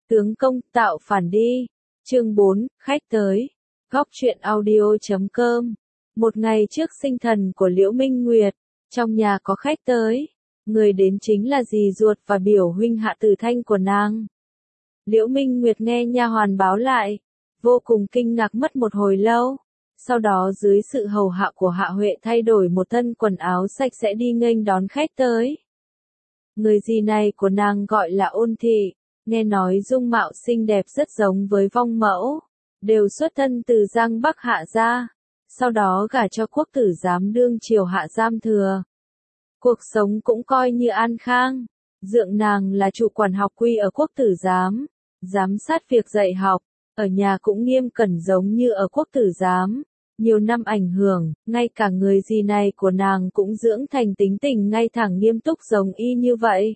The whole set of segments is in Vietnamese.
Tướng công tạo phản đi. Chương 4, khách tới. Góc truyện audio.com. Một ngày trước sinh thần của Liễu Minh Nguyệt, trong nhà có khách tới. Người đến chính là dì ruột và biểu huynh Hạ Tử Thanh của nàng. Liễu Minh Nguyệt nghe nha hoàn báo lại, vô cùng kinh ngạc mất một hồi lâu. Sau đó dưới sự hầu hạ của Hạ Huệ thay đổi một thân quần áo sạch sẽ đi nghênh đón khách tới. Người dì này của nàng gọi là Ôn Thị, nghe nói dung mạo xinh đẹp rất giống với vong mẫu, đều xuất thân từ Giang Bắc Hạ gia, sau đó gả cho quốc tử giám đương triều Hạ Giam Thừa. Cuộc sống cũng coi như an khang, dượng nàng là chủ quản học quy ở quốc tử giám, giám sát việc dạy học, ở nhà cũng nghiêm cẩn giống như ở quốc tử giám. Nhiều năm ảnh hưởng, ngay cả người dì này của nàng cũng dưỡng thành tính tình ngay thẳng nghiêm túc giống y như vậy.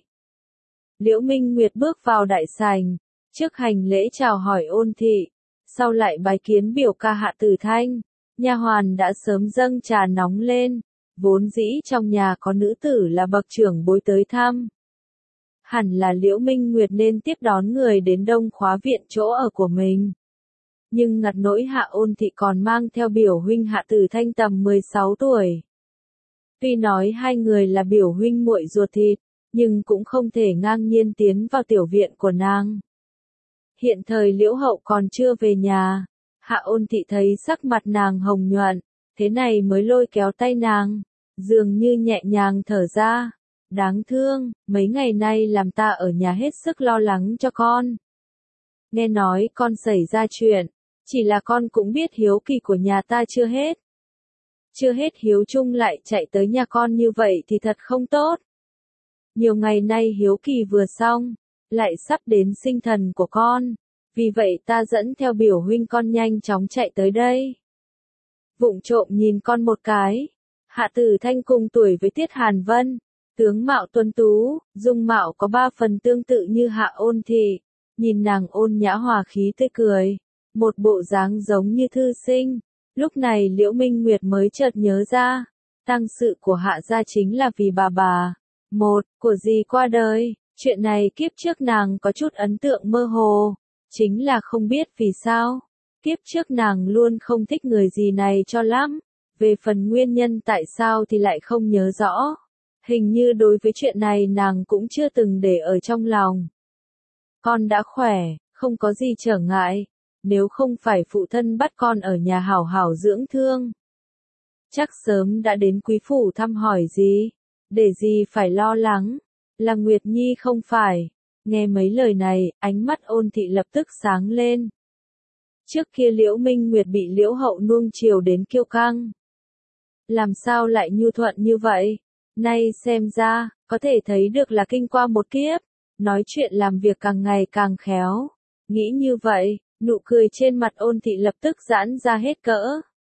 Liễu Minh Nguyệt bước vào đại sảnh, trước hành lễ chào hỏi Ôn Thị, sau lại bái kiến biểu ca Hạ Tử Thanh, nha hoàn đã sớm dâng trà nóng lên, vốn dĩ trong nhà có nữ tử là bậc trưởng bối tới thăm. Hẳn là Liễu Minh Nguyệt nên tiếp đón người đến Đông Khóa viện chỗ ở của mình. Nhưng ngặt nỗi Hạ Ôn Thị còn mang theo biểu huynh Hạ Tử Thanh tầm 16 tuổi. Tuy nói hai người là biểu huynh muội ruột thịt, nhưng cũng không thể ngang nhiên tiến vào tiểu viện của nàng. Hiện thời Liễu Hậu còn chưa về nhà, Hạ Ôn Thị thấy sắc mặt nàng hồng nhuận, thế này mới lôi kéo tay nàng, dường như nhẹ nhàng thở ra. Đáng thương, mấy ngày nay làm ta ở nhà hết sức lo lắng cho con. Nghe nói con xảy ra chuyện, chỉ là con cũng biết hiếu kỳ của nhà ta chưa hết. Chưa hết hiếu chung lại chạy tới nhà con như vậy thì thật không tốt. Nhiều ngày nay hiếu kỳ vừa xong, lại sắp đến sinh thần của con, vì vậy ta dẫn theo biểu huynh con nhanh chóng chạy tới đây. Vụng trộm nhìn con một cái, Hạ Tử Thanh cùng tuổi với Tiết Hàn Vân, tướng mạo tuấn tú, dung mạo có 3 phần tương tự như Hạ Ôn Thị, nhìn nàng ôn nhã hòa khí tươi cười, một bộ dáng giống như thư sinh. Lúc này Liễu Minh Nguyệt mới chợt nhớ ra, tang sự của Hạ gia chính là vì bà một của dì qua đời. Chuyện này kiếp trước nàng có chút ấn tượng mơ hồ, chính là không biết vì sao, kiếp trước nàng luôn không thích người dì này cho lắm, về phần nguyên nhân tại sao thì lại không nhớ rõ. Hình như đối với chuyện này nàng cũng chưa từng để ở trong lòng. Con đã khỏe, không có gì trở ngại, nếu không phải phụ thân bắt con ở nhà hảo hảo dưỡng thương, chắc sớm đã đến quý phủ thăm hỏi gì, để gì phải lo lắng, là Nguyệt Nhi không phải. Nghe mấy lời này, ánh mắt Ôn Thị lập tức sáng lên. Trước kia Liễu Minh Nguyệt bị Liễu Hậu nuông chiều đến kiêu căng, làm sao lại nhu thuận như vậy? Nay xem ra, có thể thấy được là kinh qua một kiếp, nói chuyện làm việc càng ngày càng khéo. Nghĩ như vậy, nụ cười trên mặt Ôn Thị lập tức giãn ra hết cỡ.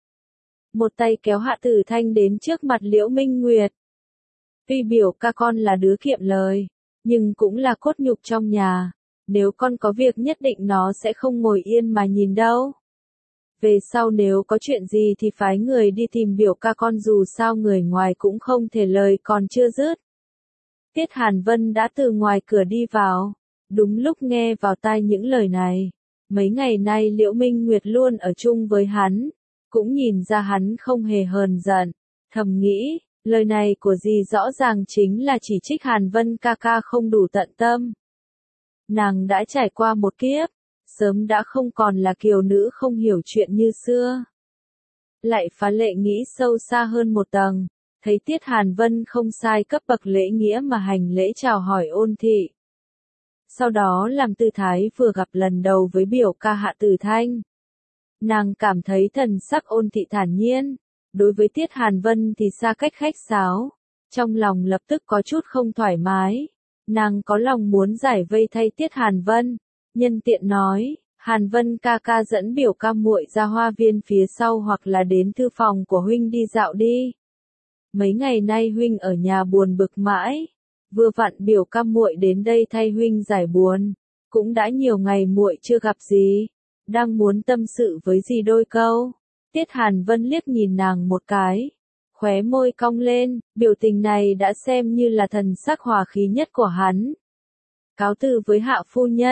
Một tay kéo Hạ Tử Thanh đến trước mặt Liễu Minh Nguyệt. Tuy biểu ca con là đứa kiệm lời, nhưng cũng là cốt nhục trong nhà. Nếu con có việc nhất định nó sẽ không ngồi yên mà nhìn đâu. Về sau nếu có chuyện gì thì phái người đi tìm biểu ca con, dù sao người ngoài cũng không thể lời còn chưa dứt. Tiết Hàn Vân đã từ ngoài cửa đi vào, đúng lúc nghe vào tai những lời này. Mấy ngày nay Liễu Minh Nguyệt luôn ở chung với hắn, cũng nhìn ra hắn không hề hờn giận, thầm nghĩ, lời này của dì rõ ràng chính là chỉ trích Hàn Vân ca ca không đủ tận tâm. Nàng đã trải qua một kiếp, sớm đã không còn là kiều nữ không hiểu chuyện như xưa. Lại phá lệ nghĩ sâu xa hơn một tầng, thấy Tiết Hàn Vân không sai cấp bậc lễ nghĩa mà hành lễ chào hỏi Ôn Thị. Sau đó làm tư thái vừa gặp lần đầu với biểu ca Hạ Tử Thanh. Nàng cảm thấy thần sắc Ôn Thị thản nhiên, đối với Tiết Hàn Vân thì xa cách khách sáo, trong lòng lập tức có chút không thoải mái. Nàng có lòng muốn giải vây thay Tiết Hàn Vân, nhân tiện nói, Hàn Vân ca ca dẫn biểu ca muội ra hoa viên phía sau hoặc là đến thư phòng của huynh đi dạo đi. Mấy ngày nay huynh ở nhà buồn bực mãi, vừa vặn biểu ca muội đến đây thay huynh giải buồn, cũng đã nhiều ngày muội chưa gặp gì, đang muốn tâm sự với dì đôi câu. Tiết Hàn Vân liếc nhìn nàng một cái, khóe môi cong lên, biểu tình này đã xem như là thần sắc hòa khí nhất của hắn. Cáo từ với Hạ phu nhân,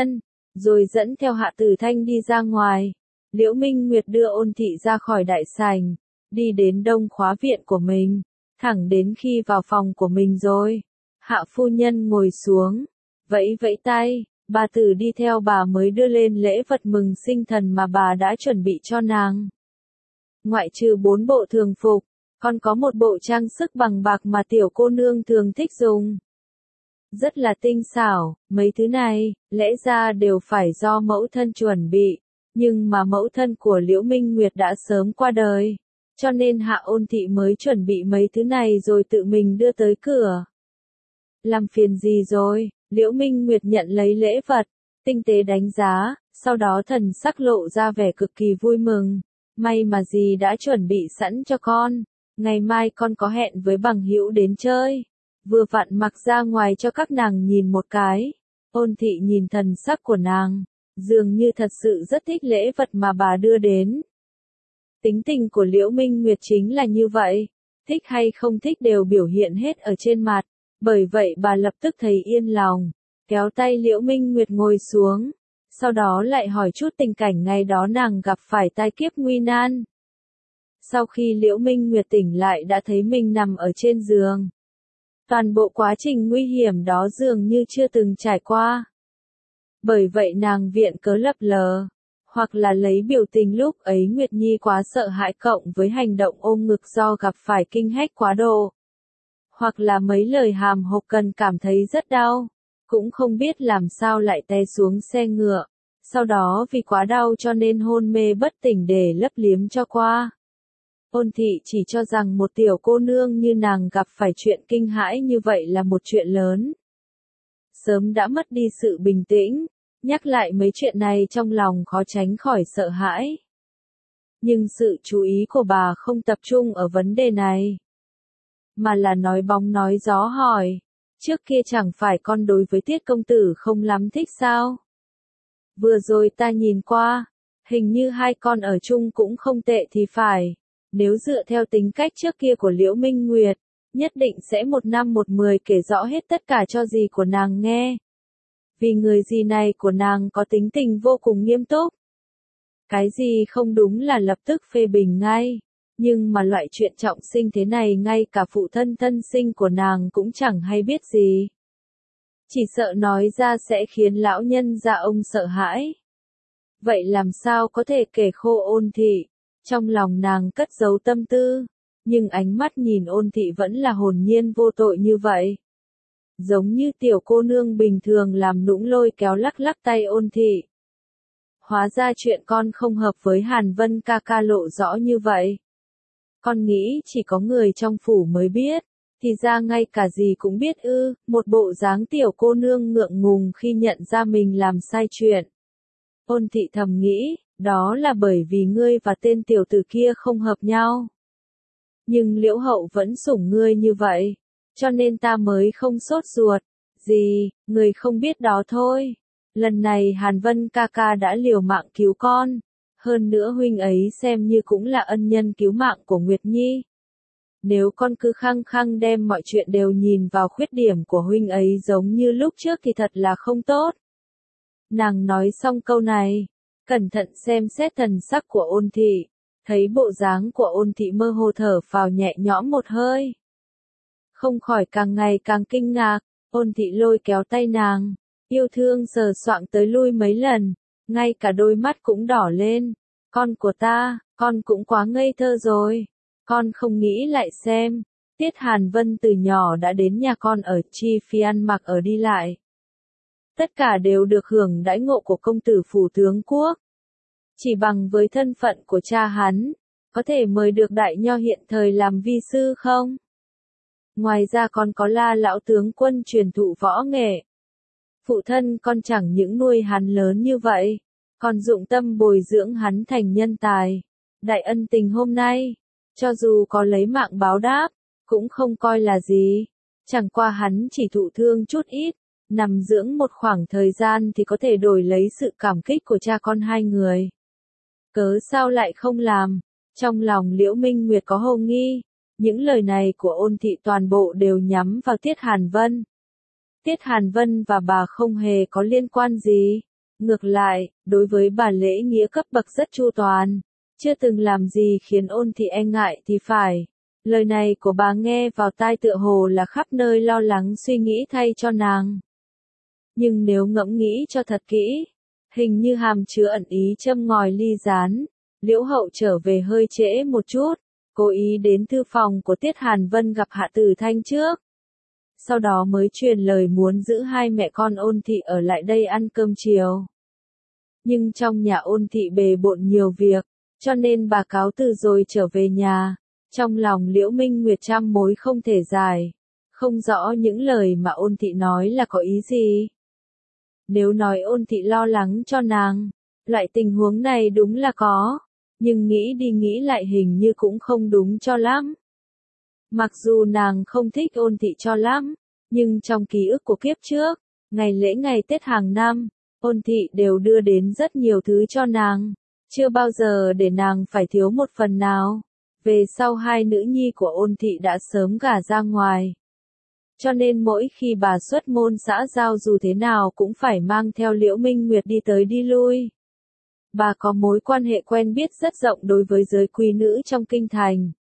rồi dẫn theo Hạ Tử Thanh đi ra ngoài. Liễu Minh Nguyệt đưa Ôn Thị ra khỏi đại sảnh, đi đến đông khóa viện của mình, thẳng đến khi vào phòng của mình rồi. Hạ phu nhân ngồi xuống, vẫy vẫy tay, bà Tử đi theo bà mới đưa lên lễ vật mừng sinh thần mà bà đã chuẩn bị cho nàng. Ngoại trừ 4 bộ thường phục, còn có một bộ trang sức bằng bạc mà tiểu cô nương thường thích dùng. Rất là tinh xảo, mấy thứ này, lẽ ra đều phải do mẫu thân chuẩn bị, nhưng mà mẫu thân của Liễu Minh Nguyệt đã sớm qua đời, cho nên Hạ Ôn Thị mới chuẩn bị mấy thứ này rồi tự mình đưa tới cửa. Làm phiền gì rồi? Liễu Minh Nguyệt nhận lấy lễ vật, tinh tế đánh giá, sau đó thần sắc lộ ra vẻ cực kỳ vui mừng. May mà dì đã chuẩn bị sẵn cho con, ngày mai con có hẹn với bằng hữu đến chơi. Vừa vặn mặc ra ngoài cho các nàng nhìn một cái. Ôn Thị nhìn thần sắc của nàng, dường như thật sự rất thích lễ vật mà bà đưa đến. Tính tình của Liễu Minh Nguyệt chính là như vậy, thích hay không thích đều biểu hiện hết ở trên mặt, bởi vậy bà lập tức thấy yên lòng, kéo tay Liễu Minh Nguyệt ngồi xuống, sau đó lại hỏi chút tình cảnh ngày đó nàng gặp phải tai kiếp nguy nan. Sau khi Liễu Minh Nguyệt tỉnh lại đã thấy mình nằm ở trên giường. Toàn bộ quá trình nguy hiểm đó dường như chưa từng trải qua. Bởi vậy nàng viện cớ lập lờ, hoặc là lấy biểu tình lúc ấy Nguyệt Nhi quá sợ hãi cộng với hành động ôm ngực do gặp phải kinh hách quá độ. Hoặc là mấy lời hàm hộc cần cảm thấy rất đau, cũng không biết làm sao lại té xuống xe ngựa, sau đó vì quá đau cho nên hôn mê bất tỉnh để lấp liếm cho qua. Ôn Thị chỉ cho rằng một tiểu cô nương như nàng gặp phải chuyện kinh hãi như vậy là một chuyện lớn. Sớm đã mất đi sự bình tĩnh, nhắc lại mấy chuyện này trong lòng khó tránh khỏi sợ hãi. Nhưng sự chú ý của bà không tập trung ở vấn đề này, mà là nói bóng nói gió hỏi, trước kia chẳng phải con đối với Tiết công tử không lắm thích sao? Vừa rồi ta nhìn qua, hình như hai con ở chung cũng không tệ thì phải. Nếu dựa theo tính cách trước kia của Liễu Minh Nguyệt, nhất định sẽ 1 năm 1 10 kể rõ hết tất cả cho dì của nàng nghe. Vì người dì này của nàng có tính tình vô cùng nghiêm túc. Cái gì không đúng là lập tức phê bình ngay. Nhưng mà loại chuyện trọng sinh thế này ngay cả phụ thân thân sinh của nàng cũng chẳng hay biết gì. Chỉ sợ nói ra sẽ khiến lão nhân gia ông sợ hãi. Vậy làm sao có thể kể khô Ôn Thị? Trong lòng nàng cất giấu tâm tư, nhưng ánh mắt nhìn Ôn Thị vẫn là hồn nhiên vô tội như vậy. Giống như tiểu cô nương bình thường làm nũng lôi kéo lắc lắc tay Ôn Thị. Hóa ra chuyện con không hợp với Hàn Vân ca ca lộ rõ như vậy. Con nghĩ chỉ có người trong phủ mới biết, thì ra ngay cả dì cũng biết ư, một bộ dáng tiểu cô nương ngượng ngùng khi nhận ra mình làm sai chuyện. Ôn Thị thầm nghĩ, đó là bởi vì ngươi và tên tiểu tử kia không hợp nhau. Nhưng Liễu Hậu vẫn sủng ngươi như vậy, cho nên ta mới không sốt ruột. Gì, người không biết đó thôi. Lần này Hàn Vân ca ca đã liều mạng cứu con. Hơn nữa huynh ấy xem như cũng là ân nhân cứu mạng của Nguyệt Nhi. Nếu con cứ khăng khăng đem mọi chuyện đều nhìn vào khuyết điểm của huynh ấy giống như lúc trước thì thật là không tốt. Nàng nói xong câu này, cẩn thận xem xét thần sắc của Ôn Thị, thấy bộ dáng của Ôn Thị mơ hồ thở phào nhẹ nhõm một hơi. Không khỏi càng ngày càng kinh ngạc, Ôn Thị lôi kéo tay nàng, yêu thương sờ soạng tới lui mấy lần, ngay cả đôi mắt cũng đỏ lên. Con của ta, con cũng quá ngây thơ rồi. Con không nghĩ lại xem, Tiết Hàn Vân từ nhỏ đã đến nhà con ở, chi phí ăn mặc ở đi lại. Tất cả đều được hưởng đãi ngộ của công tử phủ tướng quốc. Chỉ bằng với thân phận của cha hắn, có thể mời được đại nho hiện thời làm vi sư không? Ngoài ra còn có La lão tướng quân truyền thụ võ nghệ. Phụ thân con chẳng những nuôi hắn lớn như vậy, còn dụng tâm bồi dưỡng hắn thành nhân tài. Đại ân tình hôm nay, cho dù có lấy mạng báo đáp, cũng không coi là gì. Chẳng qua hắn chỉ thụ thương chút ít, nằm dưỡng một khoảng thời gian thì có thể đổi lấy sự cảm kích của cha con hai người. Cớ sao lại không làm? Trong lòng Liễu Minh Nguyệt có hồ nghi. Những lời này của Ôn Thị toàn bộ đều nhắm vào Tiết Hàn Vân. Tiết Hàn Vân và bà không hề có liên quan gì. Ngược lại, đối với bà lễ nghĩa cấp bậc rất chu toàn, chưa từng làm gì khiến Ôn Thị e ngại thì phải. Lời này của bà nghe vào tai tựa hồ là khắp nơi lo lắng suy nghĩ thay cho nàng. Nhưng nếu ngẫm nghĩ cho thật kỹ, hình như hàm chứa ẩn ý châm ngòi ly gián. Liễu Hậu trở về hơi trễ một chút, cố ý đến thư phòng của Tiết Hàn Vân gặp Hạ Tử Thanh trước. Sau đó mới truyền lời muốn giữ hai mẹ con Ôn Thị ở lại đây ăn cơm chiều. Nhưng trong nhà Ôn Thị bề bộn nhiều việc, cho nên bà cáo từ rồi trở về nhà. Trong lòng Liễu Minh Nguyệt trăm mối không thể giải, không rõ những lời mà Ôn Thị nói là có ý gì. Nếu nói Ôn Thị lo lắng cho nàng, loại tình huống này đúng là có, nhưng nghĩ đi nghĩ lại hình như cũng không đúng cho lắm. Mặc dù nàng không thích Ôn Thị cho lắm, nhưng trong ký ức của kiếp trước, ngày lễ ngày Tết hàng năm, Ôn Thị đều đưa đến rất nhiều thứ cho nàng, chưa bao giờ để nàng phải thiếu một phần nào. Về sau hai nữ nhi của Ôn Thị đã sớm gả ra ngoài. Cho nên mỗi khi bà xuất môn xã giao dù thế nào cũng phải mang theo Liễu Minh Nguyệt đi tới đi lui. Bà có mối quan hệ quen biết rất rộng đối với giới quý nữ trong kinh thành.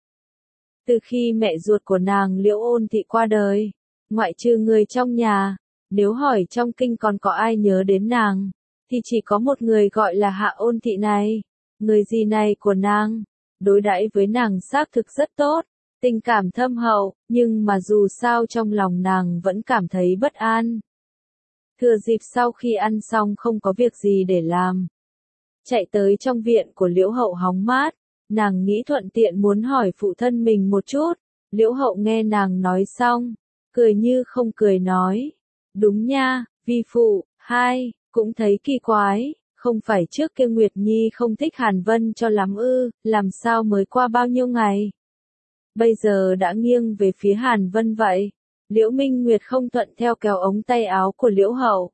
Từ khi mẹ ruột của nàng Liễu Ôn Thị qua đời, ngoại trừ người trong nhà, nếu hỏi trong kinh còn có ai nhớ đến nàng, thì chỉ có một người gọi là Hạ Ôn Thị này, người dì này của nàng. Đối đãi với nàng xác thực rất tốt, tình cảm thâm hậu, nhưng mà dù sao trong lòng nàng vẫn cảm thấy bất an. Thừa dịp sau khi ăn xong không có việc gì để làm, chạy tới trong viện của Liễu Hậu hóng mát, nàng nghĩ thuận tiện muốn hỏi phụ thân mình một chút. Liễu Hậu nghe nàng nói xong, cười như không cười nói, đúng nha, vi phụ, hai, cũng thấy kỳ quái. Không phải trước kia Nguyệt Nhi không thích Hàn Vân cho lắm ư, làm sao mới qua bao nhiêu ngày? Bây giờ đã nghiêng về phía Hàn Vân vậy. Liễu Minh Nguyệt không thuận theo kéo ống tay áo của Liễu Hậu.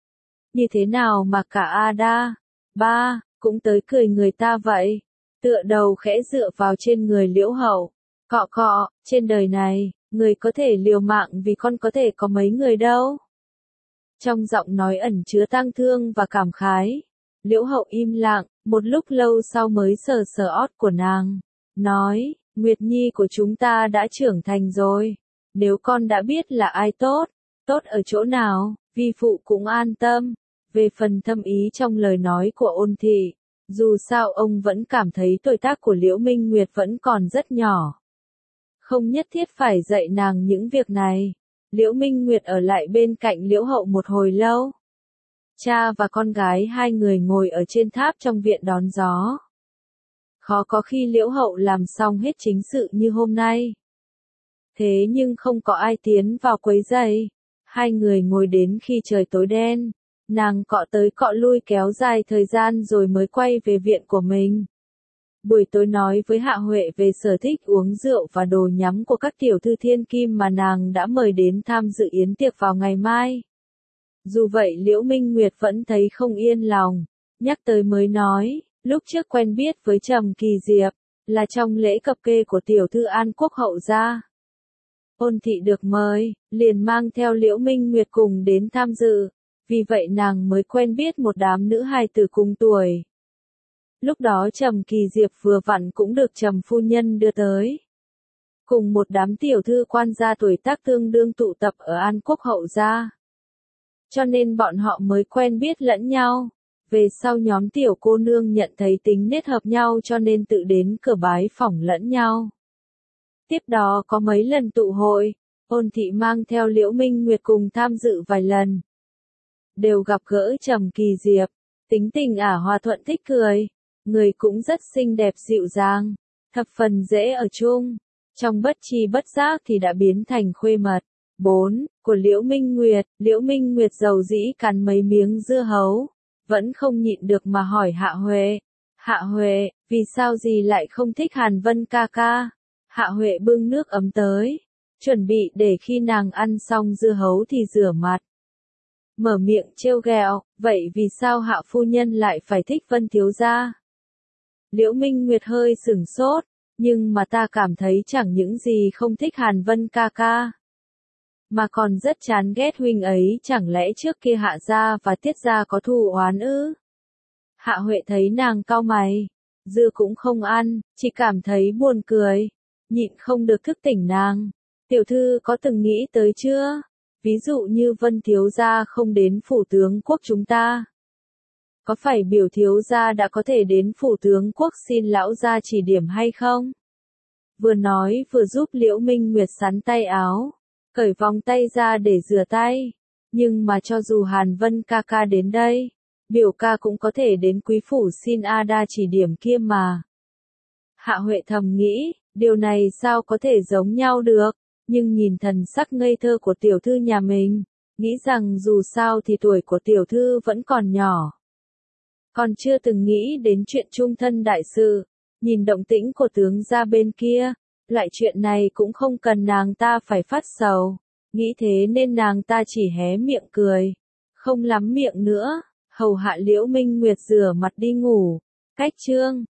Như thế nào mà cả Ada, ba, cũng tới cười người ta vậy? Tựa đầu khẽ dựa vào trên người Liễu Hậu. Cọ cọ, trên đời này, người có thể liều mạng vì con có thể có mấy người đâu. Trong giọng nói ẩn chứa tang thương và cảm khái. Liễu Hậu im lặng, một lúc lâu sau mới sờ sờ ót của nàng, nói, Nguyệt Nhi của chúng ta đã trưởng thành rồi. Nếu con đã biết là ai tốt, tốt ở chỗ nào, vi phụ cũng an tâm. Về phần thâm ý trong lời nói của Ôn Thị, dù sao ông vẫn cảm thấy tuổi tác của Liễu Minh Nguyệt vẫn còn rất nhỏ. Không nhất thiết phải dạy nàng những việc này. Liễu Minh Nguyệt ở lại bên cạnh Liễu Hậu một hồi lâu. Cha và con gái hai người ngồi ở trên tháp trong viện đón gió. Khó có khi Liễu Hậu làm xong hết chính sự như hôm nay. Thế nhưng không có ai tiến vào quấy rầy. Hai người ngồi đến khi trời tối đen. Nàng cọ tới cọ lui kéo dài thời gian rồi mới quay về viện của mình. Buổi tối nói với Hạ Huệ về sở thích uống rượu và đồ nhắm của các tiểu thư thiên kim mà nàng đã mời đến tham dự yến tiệc vào ngày mai. Dù vậy Liễu Minh Nguyệt vẫn thấy không yên lòng, nhắc tới mới nói, lúc trước quen biết với Trầm Kỳ Diệp, là trong lễ cập kê của tiểu thư An Quốc hậu gia. Ôn Thị được mời, liền mang theo Liễu Minh Nguyệt cùng đến tham dự, vì vậy nàng mới quen biết một đám nữ hài tử cùng tuổi. Lúc đó Trầm Kỳ Diệp vừa vặn cũng được Trầm phu nhân đưa tới. Cùng một đám tiểu thư quan gia tuổi tác tương đương tụ tập ở An Quốc hậu gia. Cho nên bọn họ mới quen biết lẫn nhau. Về sau nhóm tiểu cô nương nhận thấy tính nết hợp nhau cho nên tự đến cửa bái phỏng lẫn nhau. Tiếp đó có mấy lần tụ hội, Ôn Thị mang theo Liễu Minh Nguyệt cùng tham dự vài lần. Đều gặp gỡ Trầm Kỳ Diệp, tính tình hòa thuận thích cười, người cũng rất xinh đẹp dịu dàng, thập phần dễ ở chung. Trong bất tri bất giác thì đã biến thành khuê mật. 4. Của Liễu Minh Nguyệt. Liễu Minh Nguyệt dầu dĩ cắn mấy miếng dưa hấu, vẫn không nhịn được mà hỏi Hạ Huệ. Hạ Huệ, vì sao dì lại không thích Hàn Vân ca ca? Hạ Huệ bưng nước ấm tới, chuẩn bị để khi nàng ăn xong dưa hấu thì rửa mặt. Mở miệng trêu ghẹo, vậy vì sao Hạ phu nhân lại phải thích Vân thiếu gia? Liễu Minh Nguyệt hơi sửng sốt, nhưng mà ta cảm thấy chẳng những gì không thích Hàn Vân ca ca. mà còn rất chán ghét huynh ấy, chẳng lẽ trước kia Hạ gia và Tiết gia có thù oán ư? Hạ Huệ thấy nàng cau mày, dưa cũng không ăn, chỉ cảm thấy buồn cười, nhịn không được thức tỉnh nàng. Tiểu thư có từng nghĩ tới chưa? Ví dụ như Vân thiếu gia không đến phủ tướng quốc chúng ta. Có phải biểu thiếu gia đã có thể đến phủ tướng quốc xin lão gia chỉ điểm hay không? Vừa nói vừa giúp Liễu Minh Nguyệt sắn tay áo, cởi vòng tay ra để rửa tay. Nhưng mà cho dù Hàn Vân ca ca đến đây, biểu ca cũng có thể đến quý phủ xin Ada chỉ điểm kia mà. Hạ Huệ thầm nghĩ, điều này sao có thể giống nhau được, nhưng nhìn thần sắc ngây thơ của tiểu thư nhà mình, nghĩ rằng dù sao thì tuổi của tiểu thư vẫn còn nhỏ. Còn chưa từng nghĩ đến chuyện chung thân đại sự, nhìn động tĩnh của tướng gia bên kia, loại chuyện này cũng không cần nàng ta phải phát sầu, nghĩ thế nên nàng ta chỉ hé miệng cười, không lắm miệng nữa, hầu hạ Liễu Minh Nguyệt rửa mặt đi ngủ, cách chương